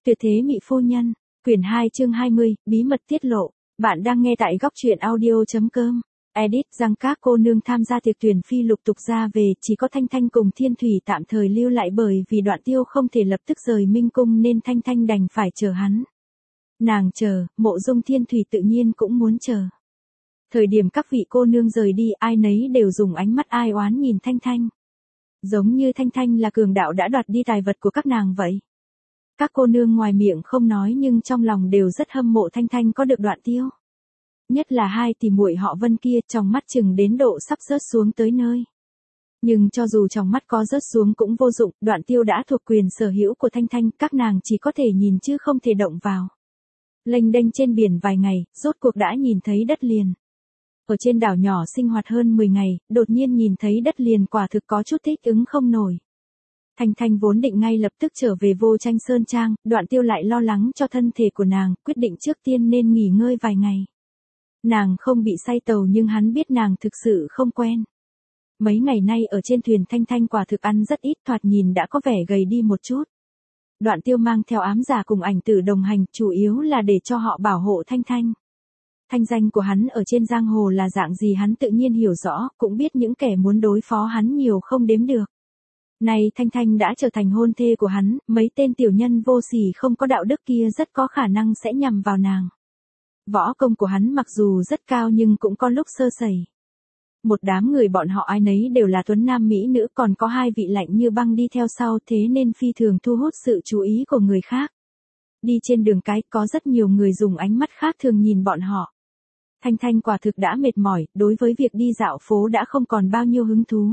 Tuyệt thế mỹ phu nhân, quyển 2 chương 20, bí mật tiết lộ. Bạn đang nghe tại góc truyện audio.com. Edit rằng các cô nương tham gia tiệc tuyển phi lục tục ra về, chỉ có Thanh Thanh cùng Thiên Thủy tạm thời lưu lại bởi vì Đoạn Tiêu không thể lập tức rời Minh Cung nên Thanh Thanh đành phải chờ hắn. Nàng chờ, Mộ Dung Thiên Thủy tự nhiên cũng muốn chờ. Thời điểm các vị cô nương rời đi, ai nấy đều dùng ánh mắt ai oán nhìn Thanh Thanh. Giống như Thanh Thanh là cường đạo đã đoạt đi tài vật của các nàng vậy. Các cô nương ngoài miệng không nói nhưng trong lòng đều rất hâm mộ Thanh Thanh có được Đoạn Tiêu. Nhất là hai tỷ muội họ Vân kia, trong mắt chừng đến độ sắp rớt xuống tới nơi. Nhưng cho dù trong mắt có rớt xuống cũng vô dụng, Đoạn Tiêu đã thuộc quyền sở hữu của Thanh Thanh, các nàng chỉ có thể nhìn chứ không thể động vào. Lênh đênh trên biển vài ngày, rốt cuộc đã nhìn thấy đất liền. Ở trên đảo nhỏ sinh hoạt hơn 10 ngày, đột nhiên nhìn thấy đất liền quả thực có chút thích ứng không nổi. Thanh Thanh vốn định ngay lập tức trở về Vô Tranh Sơn Trang, Đoạn Tiêu lại lo lắng cho thân thể của nàng, quyết định trước tiên nên nghỉ ngơi vài ngày. Nàng không bị say tàu nhưng hắn biết nàng thực sự không quen. Mấy ngày nay ở trên thuyền Thanh Thanh quả thực ăn rất ít, thoạt nhìn đã có vẻ gầy đi một chút. Đoạn Tiêu mang theo ám giả cùng ảnh tử đồng hành, chủ yếu là để cho họ bảo hộ Thanh Thanh. Thanh danh của hắn ở trên giang hồ là dạng gì hắn tự nhiên hiểu rõ, cũng biết những kẻ muốn đối phó hắn nhiều không đếm được. Này Thanh Thanh đã trở thành hôn thê của hắn, mấy tên tiểu nhân vô sỉ không có đạo đức kia rất có khả năng sẽ nhằm vào nàng. Võ công của hắn mặc dù rất cao nhưng cũng có lúc sơ sẩy. Một đám người bọn họ ai nấy đều là tuấn nam mỹ nữ, còn có hai vị lạnh như băng đi theo sau, thế nên phi thường thu hút sự chú ý của người khác. Đi trên đường cái có rất nhiều người dùng ánh mắt khác thường nhìn bọn họ. Thanh Thanh quả thực đã mệt mỏi, đối với việc đi dạo phố đã không còn bao nhiêu hứng thú.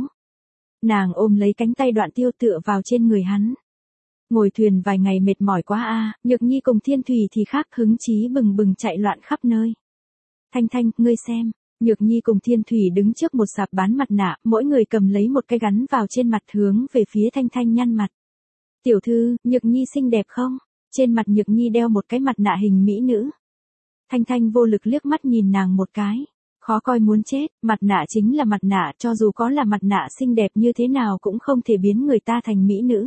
Nàng ôm lấy cánh tay Đoạn Tiêu tựa vào trên người hắn. Ngồi thuyền vài ngày mệt mỏi quá a. Nhược Nhi cùng Thiên Thủy thì khác, hứng chí bừng bừng chạy loạn khắp nơi. Thanh Thanh, ngươi xem, Nhược Nhi cùng Thiên Thủy đứng trước một sạp bán mặt nạ, mỗi người cầm lấy một cái gắn vào trên mặt hướng về phía Thanh Thanh nhăn mặt. Tiểu thư, Nhược Nhi xinh đẹp không? Trên mặt Nhược Nhi đeo một cái mặt nạ hình mỹ nữ. Thanh Thanh vô lực liếc mắt nhìn nàng một cái. Khó coi muốn chết, mặt nạ chính là mặt nạ, cho dù có là mặt nạ xinh đẹp như thế nào cũng không thể biến người ta thành mỹ nữ.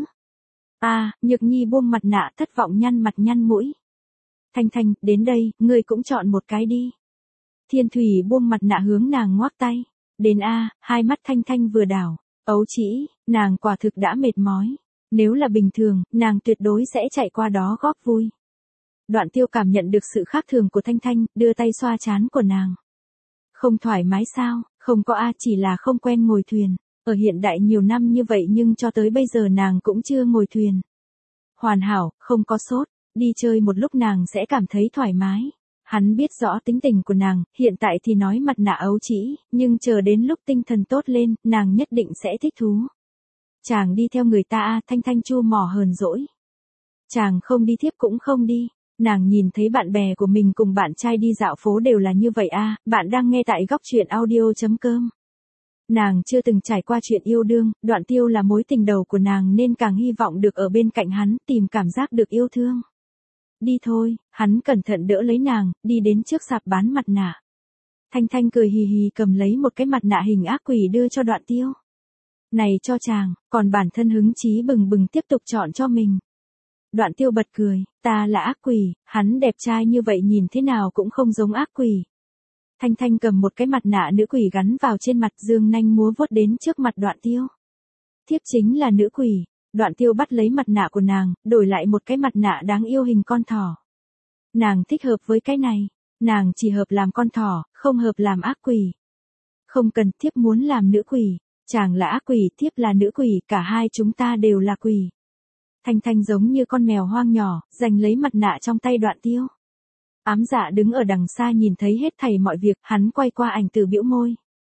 Nhược Nhi buông mặt nạ thất vọng nhăn mặt nhăn mũi. Thanh Thanh, đến đây, ngươi cũng chọn một cái đi. Thiên Thủy buông mặt nạ hướng nàng ngoắc tay. Đến hai mắt Thanh Thanh vừa đảo. Ấu trĩ, nàng quả thực đã mệt mỏi. Nếu là bình thường, nàng tuyệt đối sẽ chạy qua đó góp vui. Đoạn Tiêu cảm nhận được sự khác thường của Thanh Thanh, đưa tay xoa trán của nàng. Không thoải mái sao? Không có chỉ là không quen ngồi thuyền. Ở hiện đại nhiều năm như vậy nhưng cho tới bây giờ nàng cũng chưa ngồi thuyền. Hoàn hảo, không có sốt, đi chơi một lúc nàng sẽ cảm thấy thoải mái. Hắn biết rõ tính tình của nàng, hiện tại thì nói mặt nạ ấu trĩ, nhưng chờ đến lúc tinh thần tốt lên, nàng nhất định sẽ thích thú. Chàng đi theo người ta Thanh Thanh chu mỏ hờn dỗi. Chàng không đi tiếp cũng không đi. Nàng nhìn thấy bạn bè của mình cùng bạn trai đi dạo phố đều là như vậy bạn đang nghe tại góc truyện audio.com. Nàng chưa từng trải qua chuyện yêu đương, Đoạn Tiêu là mối tình đầu của nàng nên càng hy vọng được ở bên cạnh hắn, tìm cảm giác được yêu thương. Đi thôi, hắn cẩn thận đỡ lấy nàng, đi đến trước sạp bán mặt nạ. Thanh Thanh cười hì hì cầm lấy một cái mặt nạ hình ác quỷ đưa cho Đoạn Tiêu. Này cho chàng, còn bản thân hứng chí bừng bừng tiếp tục chọn cho mình. Đoạn Tiêu bật cười, ta là ác quỷ, hắn đẹp trai như vậy nhìn thế nào cũng không giống ác quỷ. Thanh Thanh cầm một cái mặt nạ nữ quỷ gắn vào trên mặt, dương nanh múa vuốt đến trước mặt Đoạn Tiêu. Thiếp chính là nữ quỷ. Đoạn Tiêu bắt lấy mặt nạ của nàng, đổi lại một cái mặt nạ đáng yêu hình con thỏ. Nàng thích hợp với cái này, nàng chỉ hợp làm con thỏ, không hợp làm ác quỷ. Không cần, thiếp muốn làm nữ quỷ, chàng là ác quỷ, thiếp là nữ quỷ, cả hai chúng ta đều là quỷ. Thanh Thanh giống như con mèo hoang nhỏ, giành lấy mặt nạ trong tay Đoạn Tiêu. Ám dạ đứng ở đằng xa nhìn thấy hết thảy mọi việc, hắn quay qua ảnh tử bĩu môi.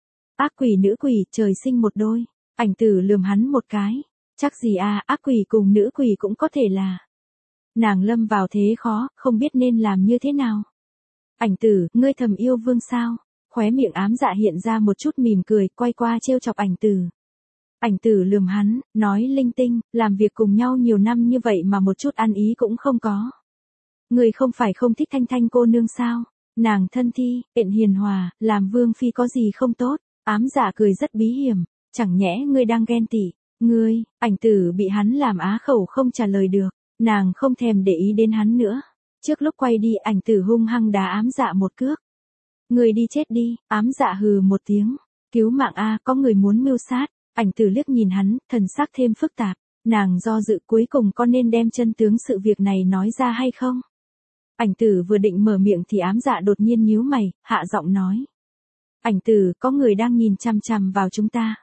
Ác quỷ nữ quỷ, trời sinh một đôi. Ảnh tử lườm hắn một cái. Chắc gì ác quỷ cùng nữ quỷ cũng có thể là. Nàng lâm vào thế khó, không biết nên làm như thế nào. Ảnh tử, ngươi thầm yêu vương sao? Khóe miệng ám dạ hiện ra một chút mỉm cười, quay qua trêu chọc ảnh tử. Ảnh tử lườm hắn, nói linh tinh, làm việc cùng nhau nhiều năm như vậy mà một chút ăn ý cũng không có. Người không phải không thích Thanh Thanh cô nương sao? Nàng thân thi, hiền hòa, làm vương phi có gì không tốt? Ám dạ cười rất bí hiểm, chẳng nhẽ ngươi đang ghen tị? Ngươi, ảnh tử bị hắn làm á khẩu không trả lời được. Nàng không thèm để ý đến hắn nữa. Trước lúc quay đi Ảnh Tử hung hăng đá Ám Dạ một cước. Người đi chết đi, Ám Dạ hừ một tiếng. Cứu mạng a, có người muốn mưu sát. Ảnh Tử liếc nhìn hắn, thần sắc thêm phức tạp. Nàng do dự cuối cùng có nên đem chân tướng sự việc này nói ra hay không? Ảnh Tử vừa định mở miệng thì Ám Dạ đột nhiên nhíu mày, hạ giọng nói. Ảnh Tử, có người đang nhìn chằm chằm vào chúng ta.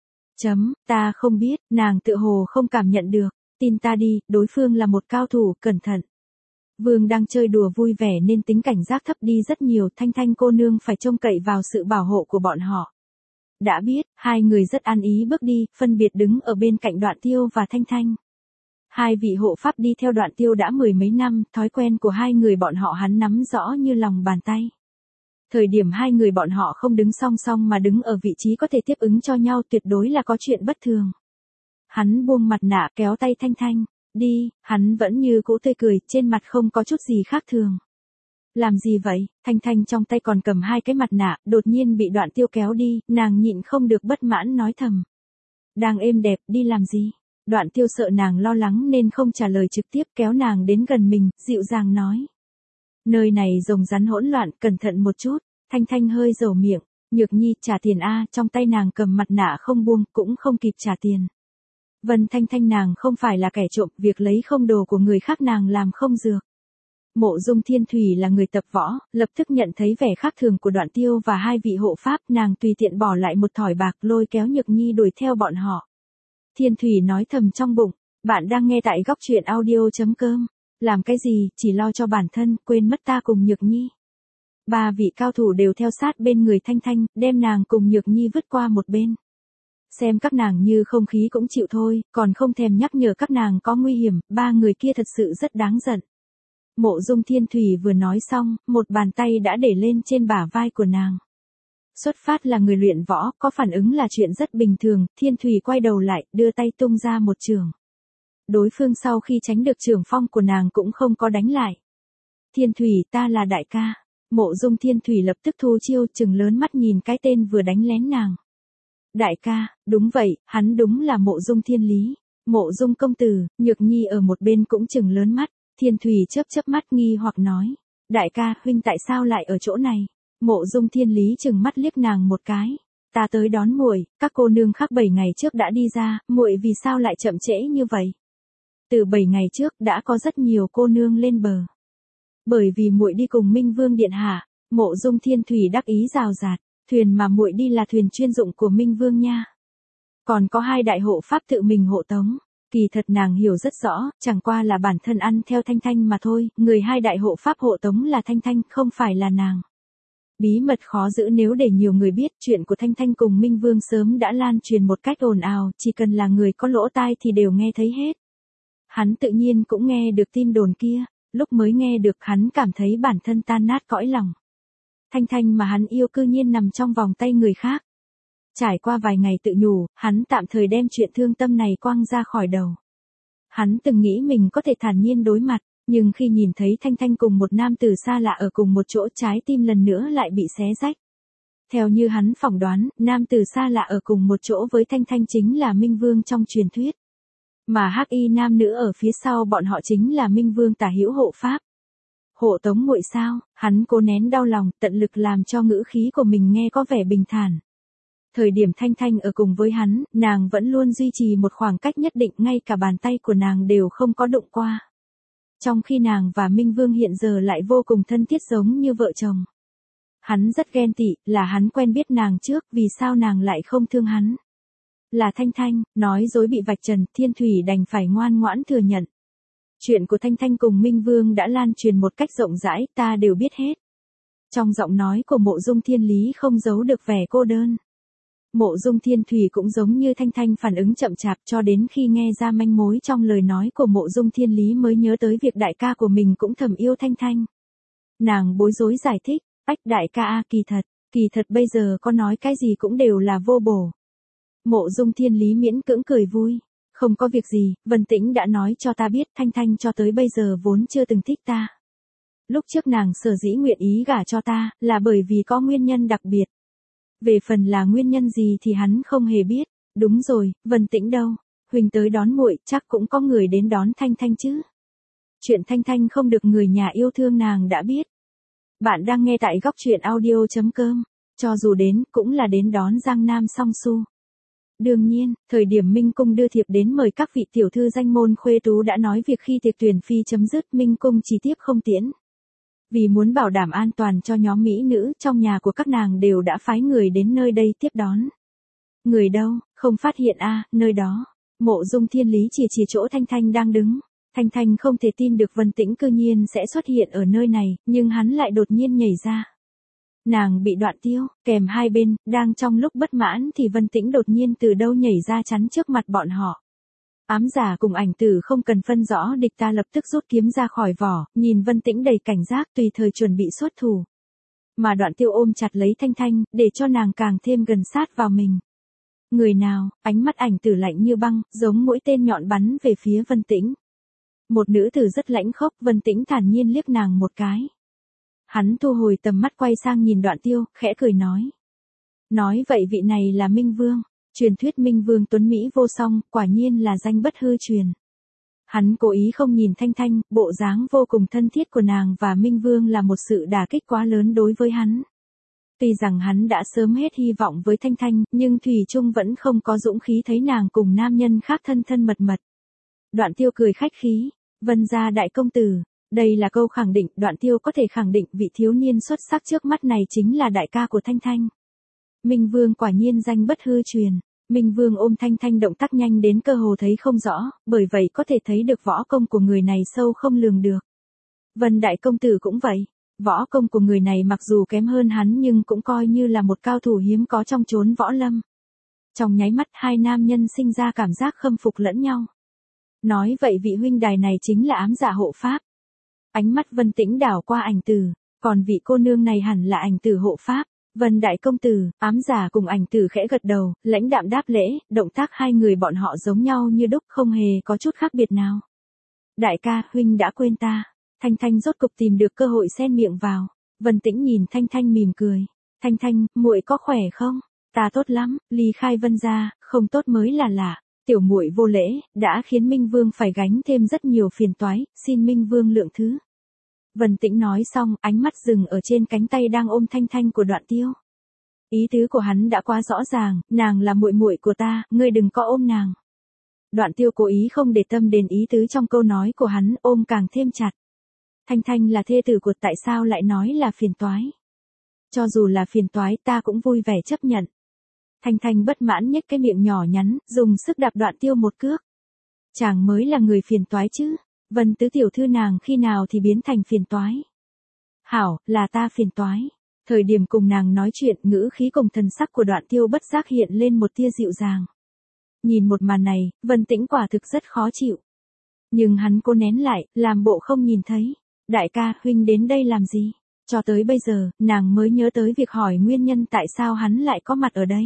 Ta không biết, nàng tự hồ không cảm nhận được. Tin ta đi, đối phương là một cao thủ, cẩn thận. Vương đang chơi đùa vui vẻ nên tính cảnh giác thấp đi rất nhiều, Thanh Thanh cô nương phải trông cậy vào sự bảo hộ của bọn họ. Đã biết, hai người rất an ý bước đi, phân biệt đứng ở bên cạnh Đoạn Tiêu và Thanh Thanh. Hai vị hộ pháp đi theo Đoạn Tiêu đã mười mấy năm, thói quen của hai người bọn họ hắn nắm rõ như lòng bàn tay. Thời điểm hai người bọn họ không đứng song song mà đứng ở vị trí có thể tiếp ứng cho nhau tuyệt đối là có chuyện bất thường. Hắn buông mặt nạ kéo tay Thanh Thanh. Đi, hắn vẫn như cũ tươi cười, trên mặt không có chút gì khác thường. Làm gì vậy? Thanh Thanh trong tay còn cầm hai cái mặt nạ, đột nhiên bị Đoạn Tiêu kéo đi, nàng nhịn không được bất mãn nói thầm. Đang êm đẹp, đi làm gì? Đoạn Tiêu sợ nàng lo lắng nên không trả lời trực tiếp, kéo nàng đến gần mình, dịu dàng nói. Nơi này rồng rắn hỗn loạn, cẩn thận một chút. Thanh Thanh hơi dầu miệng. Nhược Nhi, trả tiền a, trong tay nàng cầm mặt nạ không buông, cũng không kịp trả tiền. Vân Thanh Thanh nàng không phải là kẻ trộm, việc lấy không đồ của người khác nàng làm không dược. Mộ Dung Thiên Thủy là người tập võ, lập tức nhận thấy vẻ khác thường của Đoạn Tiêu và hai vị hộ pháp, nàng tùy tiện bỏ lại một thỏi bạc lôi kéo Nhược Nhi đuổi theo bọn họ. Thiên Thủy nói thầm trong bụng, bạn đang nghe tại góc truyện audio.com, làm cái gì, chỉ lo cho bản thân, quên mất ta cùng Nhược Nhi. Ba vị cao thủ đều theo sát bên người Thanh Thanh, đem nàng cùng Nhược Nhi vứt qua một bên. Xem các nàng như không khí cũng chịu thôi, còn không thèm nhắc nhở các nàng có nguy hiểm, ba người kia thật sự rất đáng giận. Mộ Dung Thiên Thủy vừa nói xong, một bàn tay đã để lên trên bả vai của nàng. Xuất phát là người luyện võ, có phản ứng là chuyện rất bình thường, Thiên Thủy quay đầu lại, đưa tay tung ra một chưởng. Đối phương sau khi tránh được chưởng phong của nàng cũng không có đánh lại. Thiên Thủy, ta là đại ca. Mộ Dung Thiên Thủy lập tức thu chiêu, trừng lớn mắt nhìn cái tên vừa đánh lén nàng. Đại ca, đúng vậy, hắn đúng là Mộ Dung Thiên Lý. Mộ Dung công tử, Nhược Nhi ở một bên cũng trừng lớn mắt. Thiên Thủy chớp chớp mắt nghi hoặc nói. Đại ca, huynh tại sao lại ở chỗ này? Mộ Dung Thiên Lý trừng mắt liếc nàng một cái. Ta tới đón muội, các cô nương khác 7 ngày trước đã đi ra, muội vì sao lại chậm trễ như vậy? Từ 7 ngày trước đã có rất nhiều cô nương lên bờ. Bởi vì muội đi cùng Minh Vương điện hạ, Mộ Dung Thiên Thủy đắc ý rào rạt, thuyền mà muội đi là thuyền chuyên dụng của Minh Vương nha. Còn có hai đại hộ pháp tự mình hộ tống. Kỳ thật nàng hiểu rất rõ, chẳng qua là bản thân ăn theo Thanh Thanh mà thôi, người hai đại hộ pháp hộ tống là Thanh Thanh, không phải là nàng. Bí mật khó giữ, nếu để nhiều người biết, chuyện của Thanh Thanh cùng Minh Vương sớm đã lan truyền một cách ồn ào, chỉ cần là người có lỗ tai thì đều nghe thấy hết. Hắn tự nhiên cũng nghe được tin đồn kia, lúc mới nghe được hắn cảm thấy bản thân tan nát cõi lòng. Thanh Thanh mà hắn yêu cư nhiên nằm trong vòng tay người khác. Trải qua vài ngày tự nhủ, hắn tạm thời đem chuyện thương tâm này quăng ra khỏi đầu. Hắn từng nghĩ mình có thể thản nhiên đối mặt, nhưng khi nhìn thấy Thanh Thanh cùng một nam tử xa lạ ở cùng một chỗ, trái tim lần nữa lại bị xé rách. Theo như hắn phỏng đoán, nam tử xa lạ ở cùng một chỗ với Thanh Thanh chính là Minh Vương trong truyền thuyết. Mà hắc y nam nữ ở phía sau bọn họ chính là Minh Vương tả hữu hộ pháp. Hộ tống muội sao? Hắn cố nén đau lòng, tận lực làm cho ngữ khí của mình nghe có vẻ bình thản. Thời điểm Thanh Thanh ở cùng với hắn, nàng vẫn luôn duy trì một khoảng cách nhất định, ngay cả bàn tay của nàng đều không có đụng qua. Trong khi nàng và Minh Vương hiện giờ lại vô cùng thân thiết giống như vợ chồng. Hắn rất ghen tị, là hắn quen biết nàng trước, vì sao nàng lại không thương hắn? Là Thanh Thanh, nói dối bị vạch trần, Thiên Thủy đành phải ngoan ngoãn thừa nhận. Chuyện của Thanh Thanh cùng Minh Vương đã lan truyền một cách rộng rãi, ta đều biết hết. Trong giọng nói của Mộ Dung Thiên Lý không giấu được vẻ cô đơn. Mộ Dung Thiên Thủy cũng giống như Thanh Thanh phản ứng chậm chạp, cho đến khi nghe ra manh mối trong lời nói của Mộ Dung Thiên Lý mới nhớ tới việc đại ca của mình cũng thầm yêu Thanh Thanh. Nàng bối rối giải thích, ách đại ca a, kỳ thật bây giờ có nói cái gì cũng đều là vô bổ. Mộ Dung Thiên Lý miễn cưỡng cười vui. Không có việc gì, Vân Tĩnh đã nói cho ta biết, Thanh Thanh cho tới bây giờ vốn chưa từng thích ta. Lúc trước nàng sở dĩ nguyện ý gả cho ta, là bởi vì có nguyên nhân đặc biệt. Về phần là nguyên nhân gì thì hắn không hề biết. Đúng rồi, Vân Tĩnh đâu? Huỳnh tới đón muội, chắc cũng có người đến đón Thanh Thanh chứ? Chuyện Thanh Thanh không được người nhà yêu thương nàng đã biết. Bạn đang nghe tại góc truyện audio.com. Cho dù đến, cũng là đến đón Giang Nam Song Su. Đương nhiên, thời điểm Minh Cung đưa thiệp đến mời các vị tiểu thư danh môn khuê tú đã nói việc khi tiệc tuyển phi chấm dứt Minh Cung chỉ tiếp không tiễn. Vì muốn bảo đảm an toàn cho nhóm mỹ nữ trong nhà của các nàng đều đã phái người đến nơi đây tiếp đón. Người đâu, không phát hiện nơi đó. Mộ Dung Thiên Lý chỉ chỗ Thanh Thanh đang đứng. Thanh Thanh không thể tin được Vân Tĩnh cư nhiên sẽ xuất hiện ở nơi này, nhưng hắn lại đột nhiên nhảy ra. Nàng bị Đoạn Tiêu, kèm hai bên, đang trong lúc bất mãn thì Vân Tĩnh đột nhiên từ đâu nhảy ra chắn trước mặt bọn họ. Ám giả cùng ảnh tử không cần phân rõ địch ta lập tức rút kiếm ra khỏi vỏ, nhìn Vân Tĩnh đầy cảnh giác tùy thời chuẩn bị xuất thủ. Mà Đoạn Tiêu ôm chặt lấy Thanh Thanh, để cho nàng càng thêm gần sát vào mình. Người nào, ánh mắt ảnh tử lạnh như băng, giống mũi tên nhọn bắn về phía Vân Tĩnh. Một nữ tử rất lãnh khốc, Vân Tĩnh thản nhiên liếc nàng một cái. Hắn thu hồi tầm mắt quay sang nhìn Đoạn Tiêu, khẽ cười nói. Nói vậy vị này là Minh Vương. Truyền thuyết Minh Vương tuấn Mỹ vô song, quả nhiên là danh bất hư truyền. Hắn cố ý không nhìn Thanh Thanh, bộ dáng vô cùng thân thiết của nàng và Minh Vương là một sự đả kích quá lớn đối với hắn. Tuy rằng hắn đã sớm hết hy vọng với Thanh Thanh, nhưng Thủy Trung vẫn không có dũng khí thấy nàng cùng nam nhân khác thân thân mật mật. Đoạn Tiêu cười khách khí, Vân gia đại công tử. Đây là câu khẳng định, Đoạn Tiêu có thể khẳng định vị thiếu niên xuất sắc trước mắt này chính là đại ca của Thanh Thanh. Minh Vương quả nhiên danh bất hư truyền. Minh Vương ôm Thanh Thanh động tác nhanh đến cơ hồ thấy không rõ, bởi vậy có thể thấy được võ công của người này sâu không lường được. Vân đại công tử cũng vậy. Võ công của người này mặc dù kém hơn hắn nhưng cũng coi như là một cao thủ hiếm có trong chốn võ lâm. Trong nháy mắt hai nam nhân sinh ra cảm giác khâm phục lẫn nhau. Nói vậy vị huynh đài này chính là ám giả hộ pháp. Ánh mắt Vân Tĩnh đảo qua ảnh tử, còn vị cô nương này hẳn là ảnh tử hộ pháp. Vân đại công tử, ám giả cùng ảnh tử khẽ gật đầu, lãnh đạm đáp lễ, động tác hai người bọn họ giống nhau như đúc không hề có chút khác biệt nào. Đại ca, huynh đã quên ta. Thanh Thanh rốt cục tìm được cơ hội xen miệng vào. Vân Tĩnh nhìn Thanh Thanh mỉm cười. Thanh Thanh, muội có khỏe không? Ta tốt lắm, ly khai Vân gia, không tốt mới là lạ. Tiểu muội vô lễ, đã khiến Minh Vương phải gánh thêm rất nhiều phiền toái, xin Minh Vương lượng thứ. Vân Tĩnh nói xong, ánh mắt dừng ở trên cánh tay đang ôm Thanh Thanh của Đoạn Tiêu. Ý tứ của hắn đã quá rõ ràng, nàng là muội muội của ta, ngươi đừng có ôm nàng. Đoạn Tiêu cố ý không để tâm đến ý tứ trong câu nói của hắn, ôm càng thêm chặt. Thanh Thanh là thê tử của tại sao lại nói là phiền toái. Cho dù là phiền toái ta cũng vui vẻ chấp nhận. Thanh Thanh bất mãn nhếch cái miệng nhỏ nhắn, dùng sức đạp Đoạn Tiêu một cước. Chàng mới là người phiền toái chứ. Vân tứ tiểu thư nàng khi nào thì biến thành phiền toái. Hảo, là ta phiền toái. Thời điểm cùng nàng nói chuyện ngữ khí cùng thần sắc của Đoạn Tiêu bất giác hiện lên một tia dịu dàng. Nhìn một màn này, Vân Tĩnh quả thực rất khó chịu. Nhưng hắn cố nén lại, làm bộ không nhìn thấy. Đại ca, huynh đến đây làm gì? Cho tới bây giờ, nàng mới nhớ tới việc hỏi nguyên nhân tại sao hắn lại có mặt ở đây.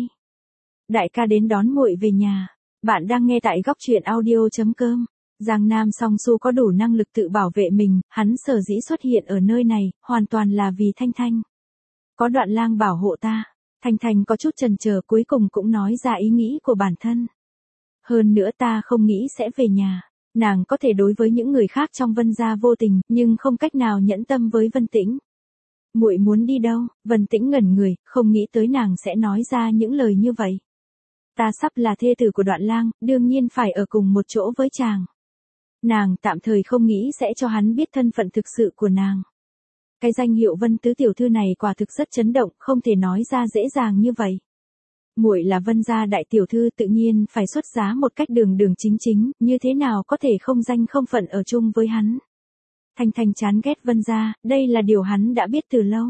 Đại ca đến đón muội về nhà. Bạn đang nghe tại góc truyện audio.com. Giang Nam Song Su có đủ năng lực tự bảo vệ mình, hắn sở dĩ xuất hiện ở nơi này, hoàn toàn là vì Thanh Thanh. Có Đoạn lang bảo hộ ta. Thanh Thanh có chút chần chờ cuối cùng cũng nói ra ý nghĩ của bản thân. Hơn nữa ta không nghĩ sẽ về nhà. Nàng có thể đối với những người khác trong Vân gia vô tình, nhưng không cách nào nhẫn tâm với Vân Tĩnh. Muội muốn đi đâu? Vân Tĩnh ngẩn người, không nghĩ tới nàng sẽ nói ra những lời như vậy. Ta sắp là thê tử của Đoạn lang, đương nhiên phải ở cùng một chỗ với chàng. Nàng tạm thời không nghĩ sẽ cho hắn biết thân phận thực sự của nàng. Cái danh hiệu Vân tứ tiểu thư này quả thực rất chấn động, không thể nói ra dễ dàng như vậy. Muội là Vân gia đại tiểu thư tự nhiên phải xuất giá một cách đường đường chính chính, như thế nào có thể không danh không phận ở chung với hắn. Thanh Thanh chán ghét Vân gia, đây là điều hắn đã biết từ lâu.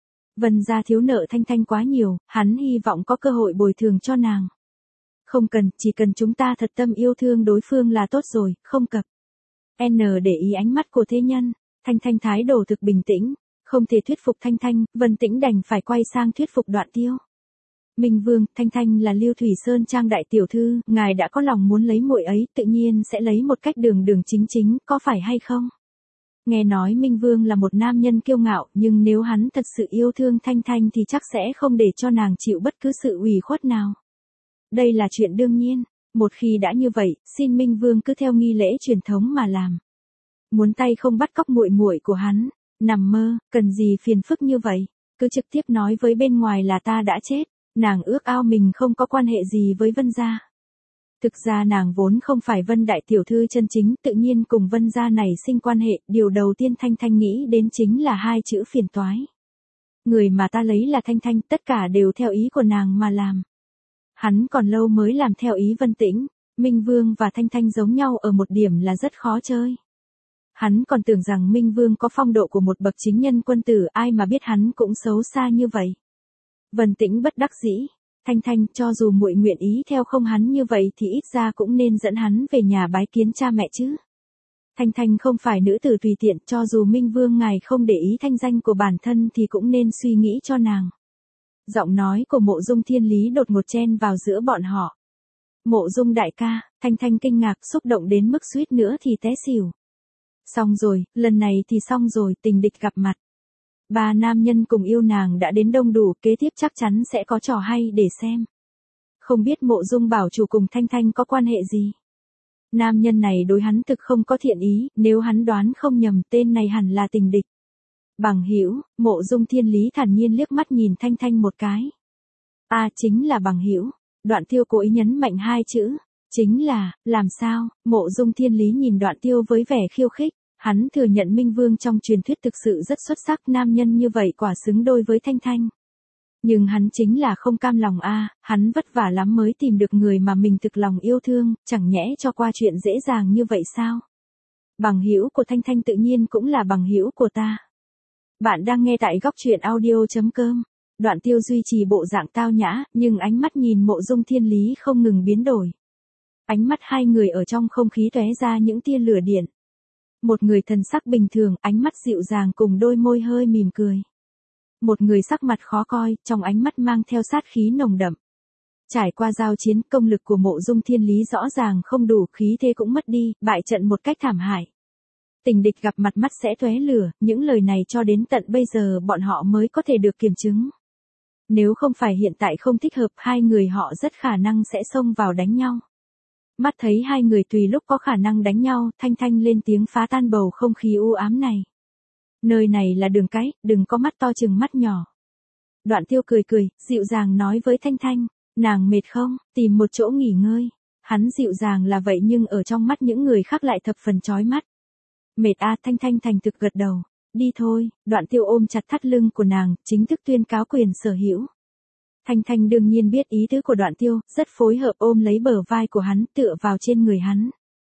Vân gia thiếu nợ Thanh Thanh quá nhiều, hắn hy vọng có cơ hội bồi thường cho nàng. Không cần, chỉ cần chúng ta thật tâm yêu thương đối phương là tốt rồi, không cập. N để ý ánh mắt của thế nhân, Thanh Thanh thái độ thực bình tĩnh, không thể thuyết phục Thanh Thanh, Vân Tĩnh đành phải quay sang thuyết phục Đoạn Tiêu. Minh Vương, Thanh Thanh là Lưu Thủy Sơn trang đại tiểu thư, ngài đã có lòng muốn lấy muội ấy, tự nhiên sẽ lấy một cách đường đường chính chính, có phải hay không? Nghe nói Minh Vương là một nam nhân kiêu ngạo, nhưng nếu hắn thật sự yêu thương Thanh Thanh thì chắc sẽ không để cho nàng chịu bất cứ sự ủy khuất nào. Đây là chuyện đương nhiên, một khi đã như vậy, xin Minh Vương cứ theo nghi lễ truyền thống mà làm. Muốn tay không bắt cóc muội muội của hắn, nằm mơ, cần gì phiền phức như vậy, cứ trực tiếp nói với bên ngoài là ta đã chết, nàng ước ao mình không có quan hệ gì với Vân gia. Thực ra nàng vốn không phải Vân đại tiểu thư chân chính, tự nhiên cùng Vân gia này sinh quan hệ, điều đầu tiên Thanh Thanh nghĩ đến chính là hai chữ phiền toái. Người mà ta lấy là Thanh Thanh, tất cả đều theo ý của nàng mà làm. Hắn còn lâu mới làm theo ý Vân Tĩnh, Minh Vương và Thanh Thanh giống nhau ở một điểm là rất khó chơi. Hắn còn tưởng rằng Minh Vương có phong độ của một bậc chính nhân quân tử, ai mà biết hắn cũng xấu xa như vậy. Vân Tĩnh bất đắc dĩ, Thanh Thanh, cho dù muội nguyện ý theo không hắn như vậy thì ít ra cũng nên dẫn hắn về nhà bái kiến cha mẹ chứ. Thanh Thanh không phải nữ tử tùy tiện, cho dù Minh Vương ngài không để ý thanh danh của bản thân thì cũng nên suy nghĩ cho nàng. Giọng nói của Mộ Dung Thiên Lý đột ngột chen vào giữa bọn họ. Mộ Dung đại ca, Thanh Thanh kinh ngạc, xúc động đến mức suýt nữa thì té xỉu. Xong rồi, lần này thì xong rồi, tình địch gặp mặt. Ba nam nhân cùng yêu nàng đã đến đông đủ, kế tiếp chắc chắn sẽ có trò hay để xem. Không biết Mộ Dung bảo chủ cùng Thanh Thanh có quan hệ gì? Nam nhân này đối hắn thực không có thiện ý, nếu hắn đoán không nhầm tên này hẳn là tình địch. Bằng hữu, Mộ Dung Thiên Lý thản nhiên liếc mắt nhìn Thanh Thanh một cái. Chính là bằng hữu. Đoạn Tiêu cố ý nhấn mạnh hai chữ. Chính là, làm sao? Mộ Dung Thiên Lý nhìn Đoạn Tiêu với vẻ khiêu khích. Hắn thừa nhận Minh Vương trong truyền thuyết thực sự rất xuất sắc, nam nhân như vậy quả xứng đôi với Thanh Thanh. Nhưng hắn chính là không cam lòng hắn vất vả lắm mới tìm được người mà mình thực lòng yêu thương, chẳng nhẽ cho qua chuyện dễ dàng như vậy sao? Bằng hữu của Thanh Thanh tự nhiên cũng là bằng hữu của ta. Bạn đang nghe tại góc truyện audio.com. Đoạn Tiêu duy trì bộ dạng tao nhã, nhưng ánh mắt nhìn Mộ Dung Thiên Lý không ngừng biến đổi. Ánh mắt hai người ở trong không khí tóe ra những tia lửa điện. Một người thần sắc bình thường, ánh mắt dịu dàng cùng đôi môi hơi mỉm cười. Một người sắc mặt khó coi, trong ánh mắt mang theo sát khí nồng đậm. Trải qua giao chiến, công lực của Mộ Dung Thiên Lý rõ ràng không đủ, khí thế cũng mất đi, bại trận một cách thảm hại. Tình địch gặp mặt mắt sẽ tóe lửa, những lời này cho đến tận bây giờ bọn họ mới có thể được kiểm chứng. Nếu không phải hiện tại không thích hợp, hai người họ rất khả năng sẽ xông vào đánh nhau. Mắt thấy hai người tùy lúc có khả năng đánh nhau, Thanh Thanh lên tiếng phá tan bầu không khí u ám này. Nơi này là đường cái, đừng có mắt to chừng mắt nhỏ. Đoạn Tiêu cười cười, dịu dàng nói với Thanh Thanh, nàng mệt không, tìm một chỗ nghỉ ngơi. Hắn dịu dàng là vậy nhưng ở trong mắt những người khác lại thập phần chói mắt. Mệt Thanh Thanh thành thực gật đầu. Đi thôi, Đoạn Tiêu ôm chặt thắt lưng của nàng, chính thức tuyên cáo quyền sở hữu. Thanh Thanh đương nhiên biết ý tứ của Đoạn Tiêu, rất phối hợp ôm lấy bờ vai của hắn, tựa vào trên người hắn.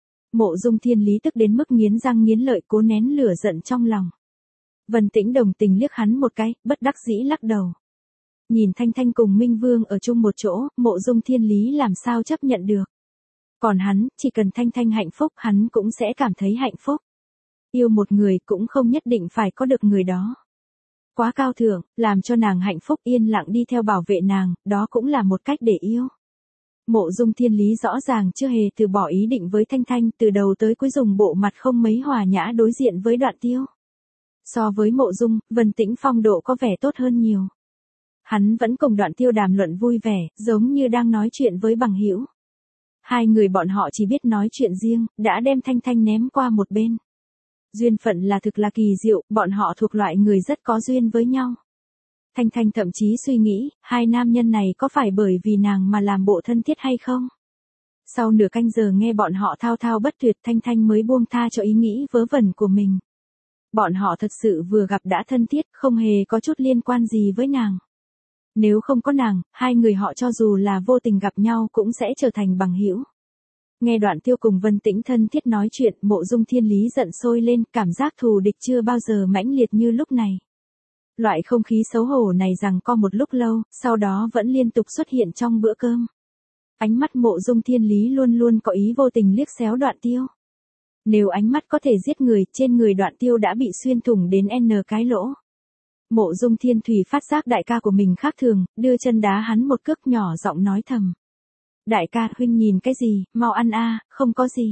Mộ Dung Thiên Lý tức đến mức nghiến răng nghiến lợi, cố nén lửa giận trong lòng. Vân Tĩnh đồng tình liếc hắn một cái, bất đắc dĩ lắc đầu. Nhìn Thanh Thanh cùng Minh Vương ở chung một chỗ, Mộ Dung Thiên Lý làm sao chấp nhận được. Còn hắn, chỉ cần Thanh Thanh hạnh phúc, hắn cũng sẽ cảm thấy hạnh phúc. Yêu một người cũng không nhất định phải có được người đó. Quá cao thượng, làm cho nàng hạnh phúc yên lặng đi theo bảo vệ nàng, đó cũng là một cách để yêu. Mộ Dung Thiên Lý rõ ràng chưa hề từ bỏ ý định với Thanh Thanh, từ đầu tới cuối dùng bộ mặt không mấy hòa nhã đối diện với Đoạn Tiêu. So với Mộ Dung, Vân Tĩnh phong độ có vẻ tốt hơn nhiều. Hắn vẫn cùng Đoạn Tiêu đàm luận vui vẻ, giống như đang nói chuyện với bằng hữu. Hai người bọn họ chỉ biết nói chuyện riêng, đã đem Thanh Thanh ném qua một bên. Duyên phận là thực là kỳ diệu, bọn họ thuộc loại người rất có duyên với nhau. Thanh Thanh thậm chí suy nghĩ, hai nam nhân này có phải bởi vì nàng mà làm bộ thân thiết hay không? Sau nửa canh giờ nghe bọn họ thao thao bất tuyệt, Thanh Thanh mới buông tha cho ý nghĩ vớ vẩn của mình. Bọn họ thật sự vừa gặp đã thân thiết, không hề có chút liên quan gì với nàng. Nếu không có nàng, hai người họ cho dù là vô tình gặp nhau cũng sẽ trở thành bằng hữu. Nghe Đoạn Tiêu cùng Vân Tĩnh thân thiết nói chuyện, Mộ Dung Thiên Lý giận sôi lên, cảm giác thù địch chưa bao giờ mãnh liệt như lúc này. Loại không khí xấu hổ này giằng co một lúc lâu, sau đó vẫn liên tục xuất hiện trong bữa cơm. Ánh mắt Mộ Dung Thiên Lý luôn luôn có ý vô tình liếc xéo Đoạn Tiêu. Nếu ánh mắt có thể giết người, trên người Đoạn Tiêu đã bị xuyên thủng đến N cái lỗ. Mộ Dung Thiên Thủy phát giác đại ca của mình khác thường, đưa chân đá hắn một cước, nhỏ giọng nói thầm. Đại ca, huynh nhìn cái gì, mau ăn không có gì.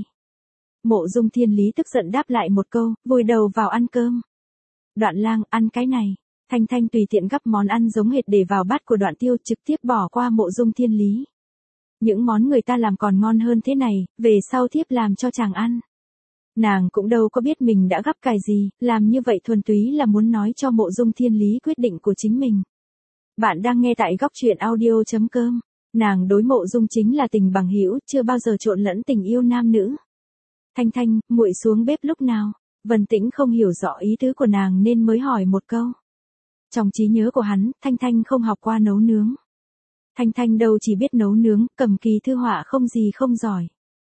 Mộ Dung Thiên Lý tức giận đáp lại một câu, vùi đầu vào ăn cơm. Đoạn Lang, ăn cái này. Thanh Thanh tùy tiện gắp món ăn giống hệt để vào bát của Đoạn Tiêu, trực tiếp bỏ qua Mộ Dung Thiên Lý. Những món người ta làm còn ngon hơn thế này, về sau thiếp làm cho chàng ăn. Nàng cũng đâu có biết mình đã gắp cải gì, làm như vậy thuần túy là muốn nói cho Mộ Dung Thiên Lý quyết định của chính mình. Bạn đang nghe tại góc truyện audio.com. Nàng đối Mộ Dung chính là tình bằng hữu, chưa bao giờ trộn lẫn tình yêu nam nữ. Thanh Thanh, muội xuống bếp lúc nào? Vân Tĩnh không hiểu rõ ý tứ của nàng nên mới hỏi một câu. Trong trí nhớ của hắn, Thanh Thanh không học qua nấu nướng. Thanh Thanh đâu chỉ biết nấu nướng, cầm kỳ thư họa không gì không giỏi.